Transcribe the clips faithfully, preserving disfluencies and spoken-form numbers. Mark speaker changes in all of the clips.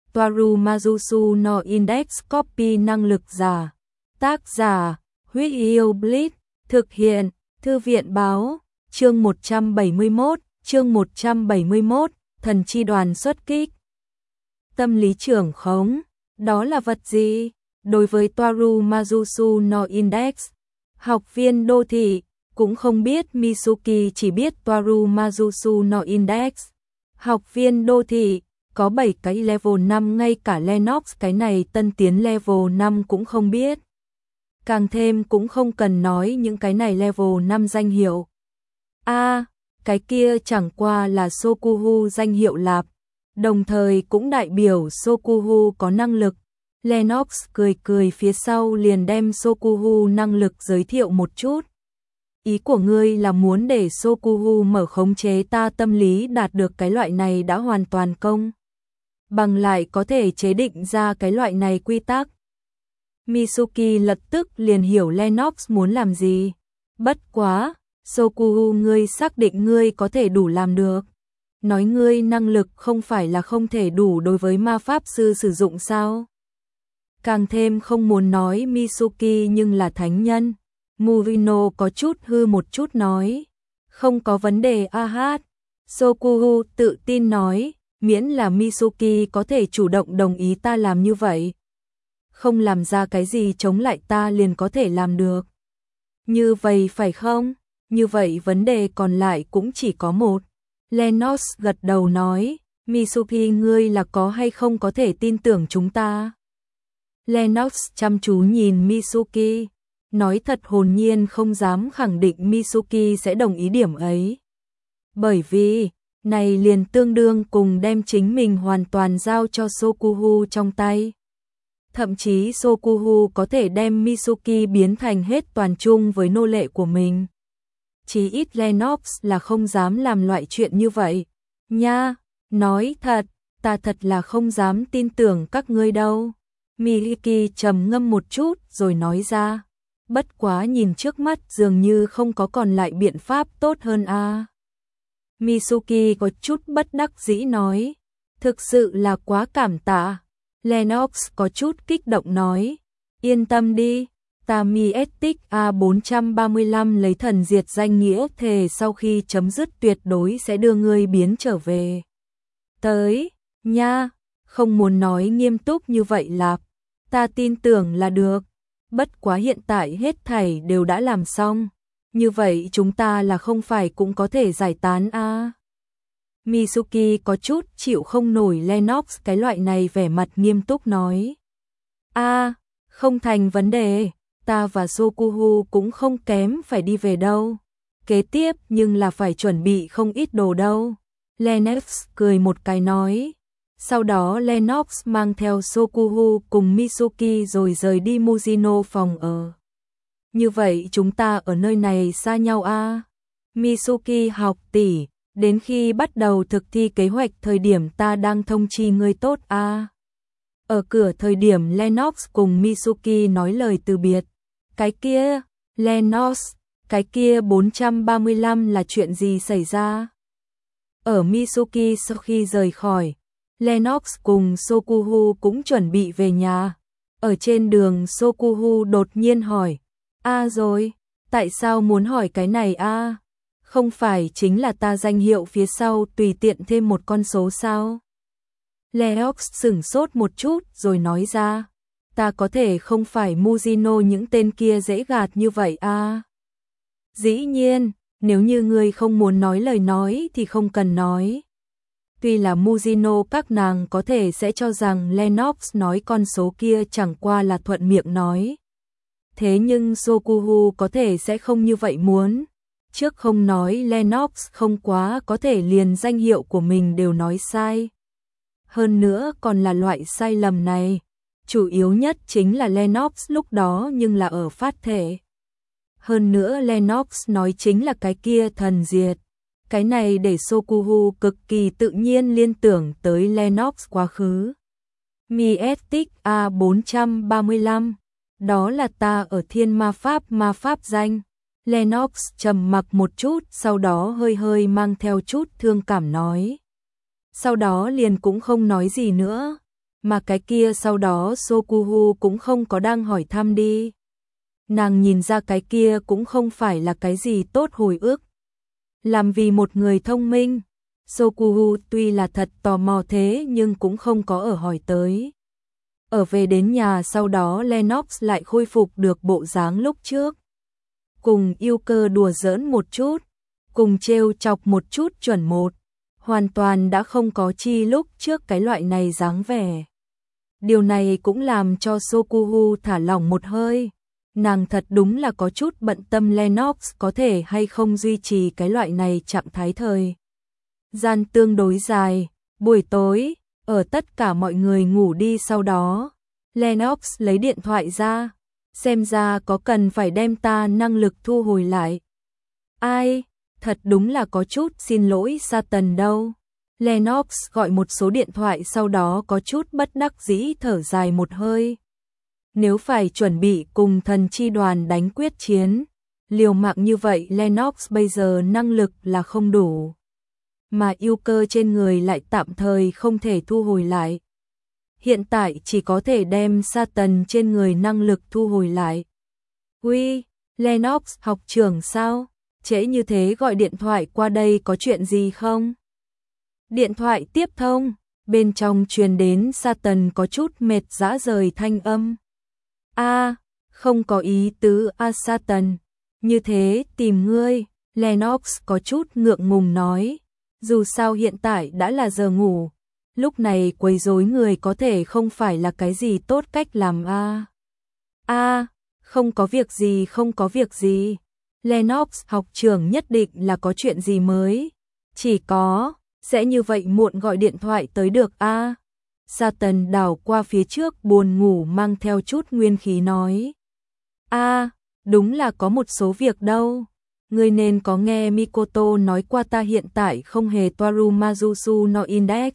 Speaker 1: Toaru Mazusu no Index Copy năng lực giả. Tác giả, Huyết Yêu Blitz, thực hiện, Thư viện báo, chương một trăm bảy mươi mốt, chương một trăm bảy mươi mốt, thần chi đoàn xuất kích. Tâm lý trưởng khống, đó là vật gì? Đối với Toaru Mazusu no Index, học viên đô thị, cũng không biết Mitsuki chỉ biết Toaru Mazusu no Index. Học viên đô thị, có bảy cái level năm, ngay cả Lennox cái này tân tiến level năm cũng không biết. Càng thêm cũng không cần nói những cái này level năm danh hiệu. A, à, cái kia chẳng qua là Sokuhu danh hiệu lạp, đồng thời cũng đại biểu Sokuhu có năng lực. Lennox cười cười phía sau liền đem Sokuhu năng lực giới thiệu một chút. Ý của ngươi là muốn để Sokuhu mở khống chế ta tâm lý, đạt được cái loại này đã hoàn toàn công bằng lại có thể chế định ra cái loại này quy tắc. Mitsuki lập tức liền hiểu Lennox muốn làm gì. Bất quá, Sokuhu, ngươi xác định ngươi có thể đủ làm được? Nói ngươi năng lực không phải là không thể đủ đối với ma pháp sư sử dụng sao? Càng thêm không muốn nói Mitsuki nhưng là thánh nhân. Murino có chút hư một chút nói. Không có vấn đề a hát. Sokuhu tự tin nói, miễn là Mitsuki có thể chủ động đồng ý ta làm như vậy. Không làm ra cái gì chống lại ta liền có thể làm được. Như vậy phải không? Như vậy vấn đề còn lại cũng chỉ có một. Lennox gật đầu nói, Mitsuki, ngươi là có hay không có thể tin tưởng chúng ta? Lennox chăm chú nhìn Mitsuki, nói thật hồn nhiên không dám khẳng định Mitsuki sẽ đồng ý điểm ấy. Bởi vì, này liền tương đương cùng đem chính mình hoàn toàn giao cho Sokuhu trong tay. Thậm chí Sokuhu có thể đem Mitsuki biến thành hết toàn chung với nô lệ của mình. Chí ít Lennox là không dám làm loại chuyện như vậy. Nha, nói thật, ta thật là không dám tin tưởng các ngươi đâu. Miki trầm ngâm một chút rồi nói ra. Bất quá nhìn trước mắt dường như không có còn lại biện pháp tốt hơn a. À. Mitsuki có chút bất đắc dĩ nói. Thực sự là quá cảm tạ. Lennox có chút kích động nói. Yên tâm đi. Ta Miettic A bốn ba lăm lấy thần diệt danh nghĩa thề sau khi chấm dứt tuyệt đối sẽ đưa ngươi biến trở về. Tới, nha, không muốn nói nghiêm túc như vậy lạp. Ta tin tưởng là được. Bất quá hiện tại hết thảy đều đã làm xong. Như vậy chúng ta là không phải cũng có thể giải tán a? À? Mitsuki có chút chịu không nổi Lennox cái loại này vẻ mặt nghiêm túc nói. A, à, không thành vấn đề. Ta và Sokuhu cũng không kém phải đi về đâu. Kế tiếp nhưng là phải chuẩn bị không ít đồ đâu. Lennox cười một cái nói. Sau đó Lennox mang theo Sokuhu cùng Mitsuki rồi rời đi Mujino phòng ở. Như vậy chúng ta ở nơi này xa nhau a? À? Mitsuki học tỷ, đến khi bắt đầu thực thi kế hoạch thời điểm ta đang thông chi ngươi tốt a. À? Ở cửa thời điểm Lennox cùng Mitsuki nói lời từ biệt. Cái kia, Lennox, cái kia bốn ba lăm là chuyện gì xảy ra? Ở Mitsuki sau khi rời khỏi, Lennox cùng Sokuhu cũng chuẩn bị về nhà. Ở trên đường Sokuhu đột nhiên hỏi, a à rồi, tại sao muốn hỏi cái này a? À? Không phải chính là ta danh hiệu phía sau tùy tiện thêm một con số sao? Lennox sửng sốt một chút rồi nói ra, ta có thể không phải Mujino những tên kia dễ gạt như vậy a. À? Dĩ nhiên, nếu như ngươi không muốn nói lời nói thì không cần nói. Tuy là Mujino các nàng có thể sẽ cho rằng Lennox nói con số kia chẳng qua là thuận miệng nói. Thế nhưng Sokuhu có thể sẽ không như vậy muốn. Trước không nói Lennox không quá có thể liền danh hiệu của mình đều nói sai. Hơn nữa còn là loại sai lầm này. Chủ yếu nhất chính là Lennox lúc đó nhưng là ở phát thể. Hơn nữa Lennox nói chính là cái kia thần diệt. Cái này để Sokuhu cực kỳ tự nhiên liên tưởng tới Lennox quá khứ. Miettic A bốn ba lăm, đó là ta ở thiên ma pháp ma pháp danh. Lennox trầm mặc một chút, sau đó hơi hơi mang theo chút thương cảm nói. Sau đó liền cũng không nói gì nữa. Mà cái kia sau đó Sokuhu cũng không có đang hỏi thăm đi. Nàng nhìn ra cái kia cũng không phải là cái gì tốt hồi ức. Làm vì một người thông minh, Sokuhu tuy là thật tò mò thế nhưng cũng không có ở hỏi tới. Ở về đến nhà sau đó Lennox lại khôi phục được bộ dáng lúc trước. Cùng yêu cơ đùa giỡn một chút, cùng trêu chọc một chút chuẩn một, hoàn toàn đã không có chi lúc trước cái loại này dáng vẻ. Điều này cũng làm cho Sokuhu thả lỏng một hơi. Nàng thật đúng là có chút bận tâm Lennox có thể hay không duy trì cái loại này trạng thái thời gian tương đối dài. Buổi tối, ở tất cả mọi người ngủ đi sau đó, Lennox lấy điện thoại ra, xem ra có cần phải đem ta năng lực thu hồi lại. Ai, thật đúng là có chút xin lỗi Satan đâu. Lennox gọi một số điện thoại sau đó có chút bất đắc dĩ thở dài một hơi. Nếu phải chuẩn bị cùng thần chi đoàn đánh quyết chiến, liều mạng như vậy Lennox bây giờ năng lực là không đủ. Mà yêu cơ trên người lại tạm thời không thể thu hồi lại. Hiện tại chỉ có thể đem Satan trên người năng lực thu hồi lại. Uy, Lennox học trưởng sao? Trễ như thế gọi điện thoại qua đây có chuyện gì không? Điện thoại tiếp thông, bên trong truyền đến Satan có chút mệt rã rời thanh âm. A, không có ý tứ a Satan, như thế tìm ngươi, Lennox có chút ngượng ngùng nói, dù sao hiện tại đã là giờ ngủ, lúc này quấy rối người có thể không phải là cái gì tốt cách làm a. A, không có việc gì không có việc gì, Lennox học trưởng nhất định là có chuyện gì mới, chỉ có, sẽ như vậy muộn gọi điện thoại tới được a. Satan đảo qua phía trước buồn ngủ mang theo chút nguyên khí nói. A, đúng là có một số việc đâu. Ngươi nên có nghe Mikoto nói qua ta hiện tại không hề Toaru Majusu no Index.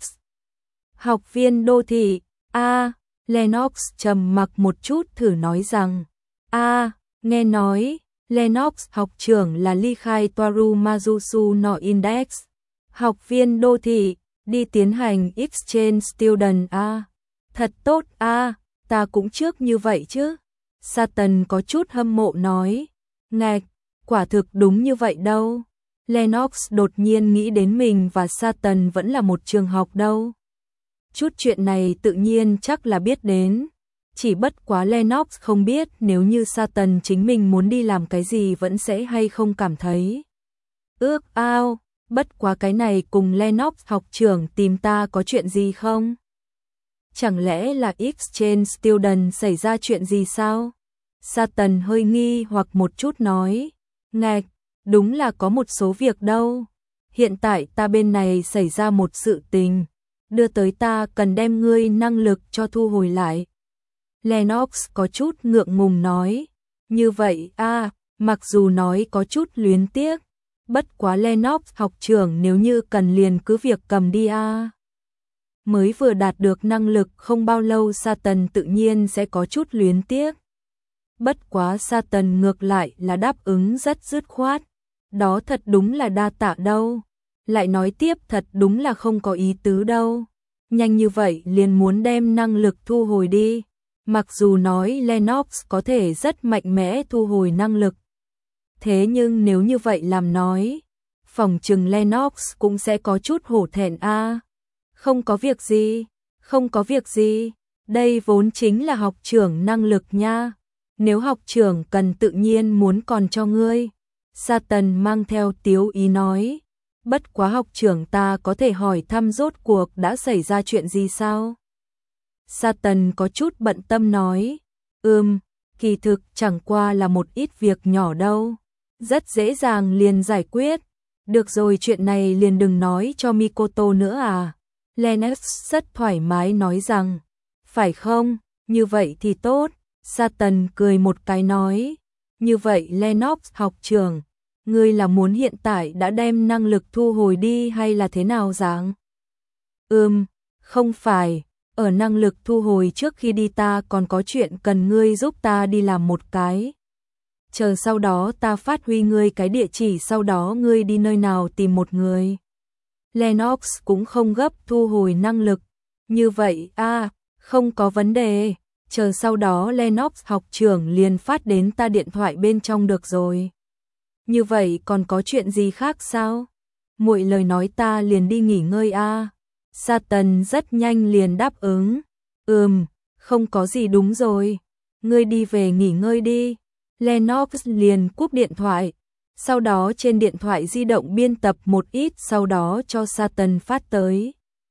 Speaker 1: Học viên đô thị, A, Lennox trầm mặc một chút thử nói rằng. A, nghe nói, Lennox học trưởng là ly khai Toaru Majusu no Index. Học viên đô thị. Đi tiến hành exchange student a. À. Thật tốt a, à, ta cũng trước như vậy chứ. Satan có chút hâm mộ nói. Ngạch, quả thực đúng như vậy đâu. Lennox đột nhiên nghĩ đến mình và Satan vẫn là một trường học đâu. Chút chuyện này tự nhiên chắc là biết đến. Chỉ bất quá Lennox không biết nếu như Satan chính mình muốn đi làm cái gì vẫn sẽ hay không cảm thấy. Ước ao. Bất quá cái này cùng Lennox học trưởng tìm ta có chuyện gì không? Chẳng lẽ là exchange student xảy ra chuyện gì sao? Satan hơi nghi hoặc một chút nói. Ngạch, đúng là có một số việc đâu. Hiện tại ta bên này xảy ra một sự tình. Đưa tới ta cần đem ngươi năng lực cho thu hồi lại. Lennox có chút ngượng ngùng nói. Như vậy a, mặc dù nói có chút luyến tiếc. Bất quá Lennox học trưởng nếu như cần liền cứ việc cầm đi a. À. Mới vừa đạt được năng lực không bao lâu Satan tự nhiên sẽ có chút luyến tiếc. Bất quá Satan ngược lại là đáp ứng rất dứt khoát. Đó thật đúng là đa tạ đâu. Lại nói tiếp thật đúng là không có ý tứ đâu. Nhanh như vậy liền muốn đem năng lực thu hồi đi. Mặc dù nói Lennox có thể rất mạnh mẽ thu hồi năng lực. Thế nhưng nếu như vậy làm nói, phòng trừng Lennox cũng sẽ có chút hổ thẹn a. À. Không có việc gì, không có việc gì, đây vốn chính là học trưởng năng lực nha. Nếu học trưởng cần tự nhiên muốn còn cho ngươi. Satan mang theo tiếu ý nói, bất quá học trưởng ta có thể hỏi thăm rốt cuộc đã xảy ra chuyện gì sao? Satan có chút bận tâm nói, ừm, kỳ thực chẳng qua là một ít việc nhỏ đâu. Rất dễ dàng liền giải quyết. Được rồi chuyện này liền đừng nói cho Mikoto nữa à. Lennox rất thoải mái nói rằng. Phải không? Như vậy thì tốt. Satan cười một cái nói. Như vậy Lennox học trưởng. Ngươi là muốn hiện tại đã đem năng lực thu hồi đi hay là thế nào dạng? Ừm, không phải. Ở năng lực thu hồi trước khi đi ta còn có chuyện cần ngươi giúp ta đi làm một cái. Chờ sau đó ta phát huy ngươi cái địa chỉ sau đó ngươi đi nơi nào tìm một người. Lennox cũng không gấp thu hồi năng lực. Như vậy a, à, Không có vấn đề, chờ sau đó Lennox học trưởng liền phát đến ta điện thoại bên trong được rồi. Như vậy còn có chuyện gì khác sao? Muội lời nói ta liền đi nghỉ ngơi a. Satan rất nhanh liền đáp ứng. Ừm, không có gì đúng rồi. Ngươi đi về nghỉ ngơi đi. Lennox liền cúp điện thoại. Sau đó trên điện thoại di động biên tập một ít sau đó cho Satan phát tới.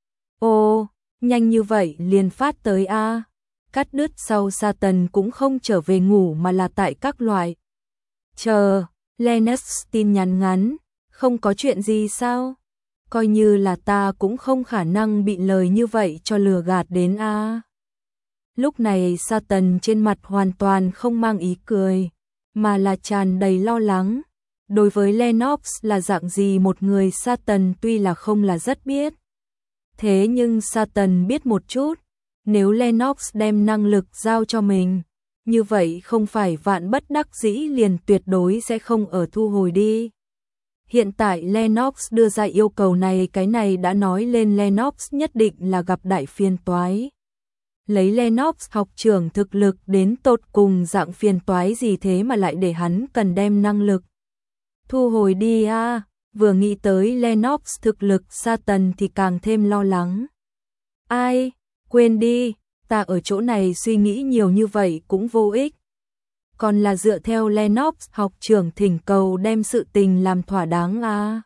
Speaker 1: Ồ, nhanh như vậy liền phát tới a. Cắt đứt sau Satan cũng không trở về ngủ mà là tại các loại. Chờ, Lennox tin nhắn ngắn, không có chuyện gì sao? Coi như là ta cũng không khả năng bị lời như vậy cho lừa gạt đến a. Lúc này Satan trên mặt hoàn toàn không mang ý cười, mà là tràn đầy lo lắng. Đối với Lennox là dạng gì một người Satan tuy là không là rất biết. Thế nhưng Satan biết một chút, nếu Lennox đem năng lực giao cho mình, như vậy không phải vạn bất đắc dĩ liền tuyệt đối sẽ không ở thu hồi đi. Hiện tại Lennox đưa ra yêu cầu này, cái này đã nói lên Lennox nhất định là gặp đại phiền toái. Lấy Lennox học trưởng thực lực đến tột cùng dạng phiền toái gì thế mà lại để hắn cần đem năng lực thu hồi đi a. À, vừa nghĩ tới Lennox thực lực Satan thì càng thêm lo lắng. Ai, quên đi, ta ở chỗ này suy nghĩ nhiều như vậy cũng vô ích. Còn là dựa theo Lennox học trưởng thỉnh cầu đem sự tình làm thỏa đáng a. À.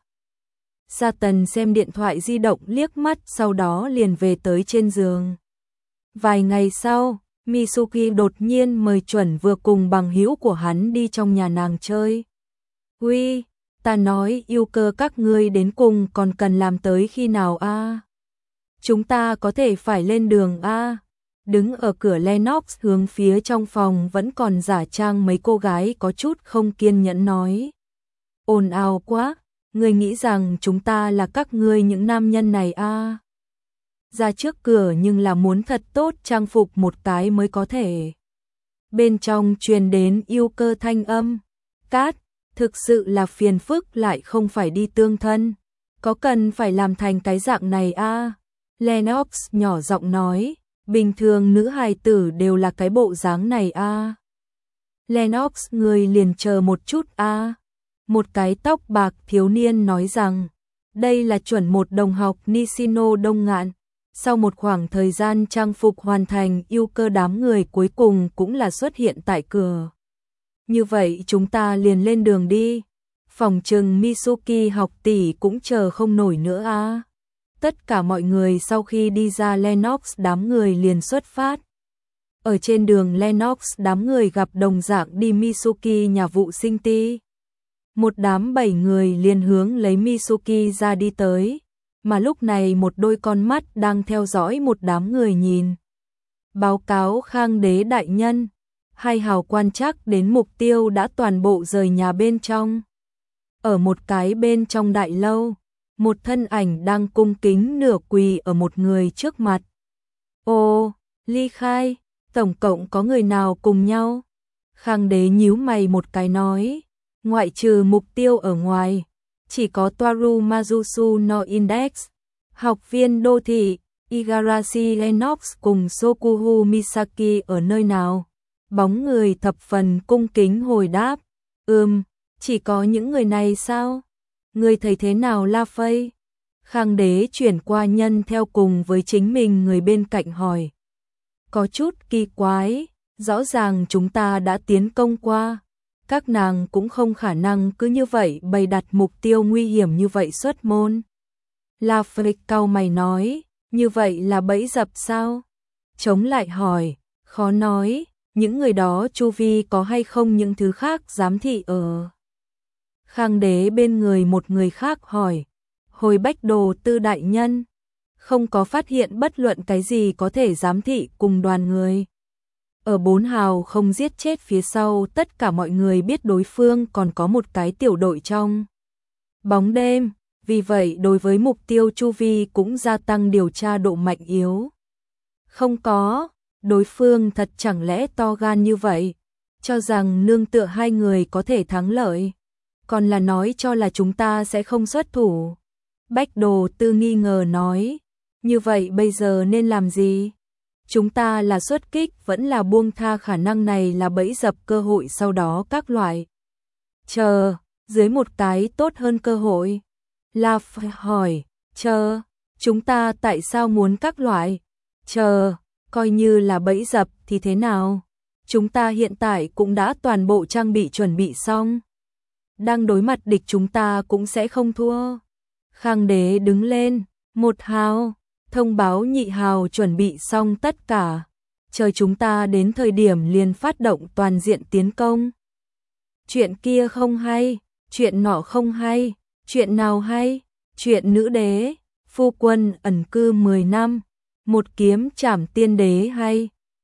Speaker 1: Satan xem điện thoại di động liếc mắt sau đó liền về tới trên giường. Vài ngày sau, Mitsuki đột nhiên mời chuẩn vừa cùng bằng hữu của hắn đi trong nhà nàng chơi. Uy, ta nói yêu cơ các ngươi đến cùng còn cần làm tới khi nào a? À? Chúng ta có thể phải lên đường a. À? Đứng ở cửa Lennox hướng phía trong phòng vẫn còn giả trang mấy cô gái có chút không kiên nhẫn nói. Ồn ào quá, ngươi nghĩ rằng chúng ta là các ngươi những nam nhân này a? À? Ra trước cửa nhưng là muốn thật tốt trang phục một cái mới có thể. Bên trong truyền đến yêu cơ thanh âm. Cát, thực sự là phiền phức lại không phải đi tương thân. Có cần phải làm thành cái dạng này a? À? Lennox nhỏ giọng nói, bình thường nữ hài tử đều là cái bộ dáng này a. À? Lennox người liền chờ một chút a. À? Một cái tóc bạc thiếu niên nói rằng, đây là chuẩn một đồng học Nishino Đông Ngạn. Sau một khoảng thời gian trang phục hoàn thành, yêu cơ đám người cuối cùng cũng là xuất hiện tại cửa. Như vậy chúng ta liền lên đường đi. Phòng trừng Mitsuki học tỷ cũng chờ không nổi nữa a. À. Tất cả mọi người sau khi đi ra Lennox đám người liền xuất phát. Ở trên đường Lennox đám người gặp đồng dạng đi Mitsuki nhà vụ sinh ty. Một đám bảy người liền hướng lấy Mitsuki ra đi tới. Mà lúc này một đôi con mắt đang theo dõi một đám người nhìn. Báo cáo Khang đế đại nhân, hai hào quan chắc đến mục tiêu đã toàn bộ rời nhà bên trong. Ở một cái bên trong đại lâu, một thân ảnh đang cung kính nửa quỳ ở một người trước mặt. Ồ, ly khai, tổng cộng có người nào cùng nhau? Khang đế nhíu mày một cái nói, ngoại trừ mục tiêu ở ngoài. Chỉ có Toaru Mazusu no Index, học viên đô thị, Igarashi Lennox cùng Sokuhu Misaki ở nơi nào? Bóng người thập phần cung kính hồi đáp, ừm, chỉ có những người này sao? Người thấy thế nào La Phây? Khang đế chuyển qua nhân theo cùng với chính mình người bên cạnh hỏi. Có chút kỳ quái, rõ ràng chúng ta đã tiến công qua. Các nàng cũng không khả năng cứ như vậy bày đặt mục tiêu nguy hiểm như vậy xuất môn. La Phây cau mày nói, như vậy là bẫy dập sao? Chống lại hỏi, khó nói, những người đó chu vi có hay không những thứ khác giám thị ở. Khang đế bên người một người khác hỏi, hồi Bách Đồ Tư đại nhân, không có phát hiện bất luận cái gì có thể giám thị cùng đoàn người. Ở bốn hào không giết chết phía sau, tất cả mọi người biết đối phương còn có một cái tiểu đội trong bóng đêm, vì vậy đối với mục tiêu chu vi cũng gia tăng điều tra độ mạnh yếu. Không có, đối phương thật chẳng lẽ to gan như vậy, cho rằng nương tựa hai người có thể thắng lợi, còn là nói cho là chúng ta sẽ không xuất thủ. Bách Đồ Tư nghi ngờ nói, như vậy bây giờ nên làm gì? chúng ta là xuất kích vẫn là buông tha khả năng này là bẫy dập cơ hội sau đó các loại. Chờ, dưới một cái tốt hơn cơ hội. La phải hỏi, chờ, chúng ta tại sao muốn các loại? Chờ, coi như là bẫy dập thì thế nào? Chúng ta hiện tại cũng đã toàn bộ trang bị chuẩn bị xong. Đang đối mặt địch chúng ta cũng sẽ không thua. Khang đế đứng lên, một hào, thông báo nhị hào chuẩn bị xong tất cả. Chờ chúng ta đến thời điểm liền phát động toàn diện tiến công. Chuyện kia không hay, chuyện nọ không hay, chuyện nào hay, chuyện nữ đế, phu quân ẩn cư mười năm, một kiếm trảm tiên đế hay.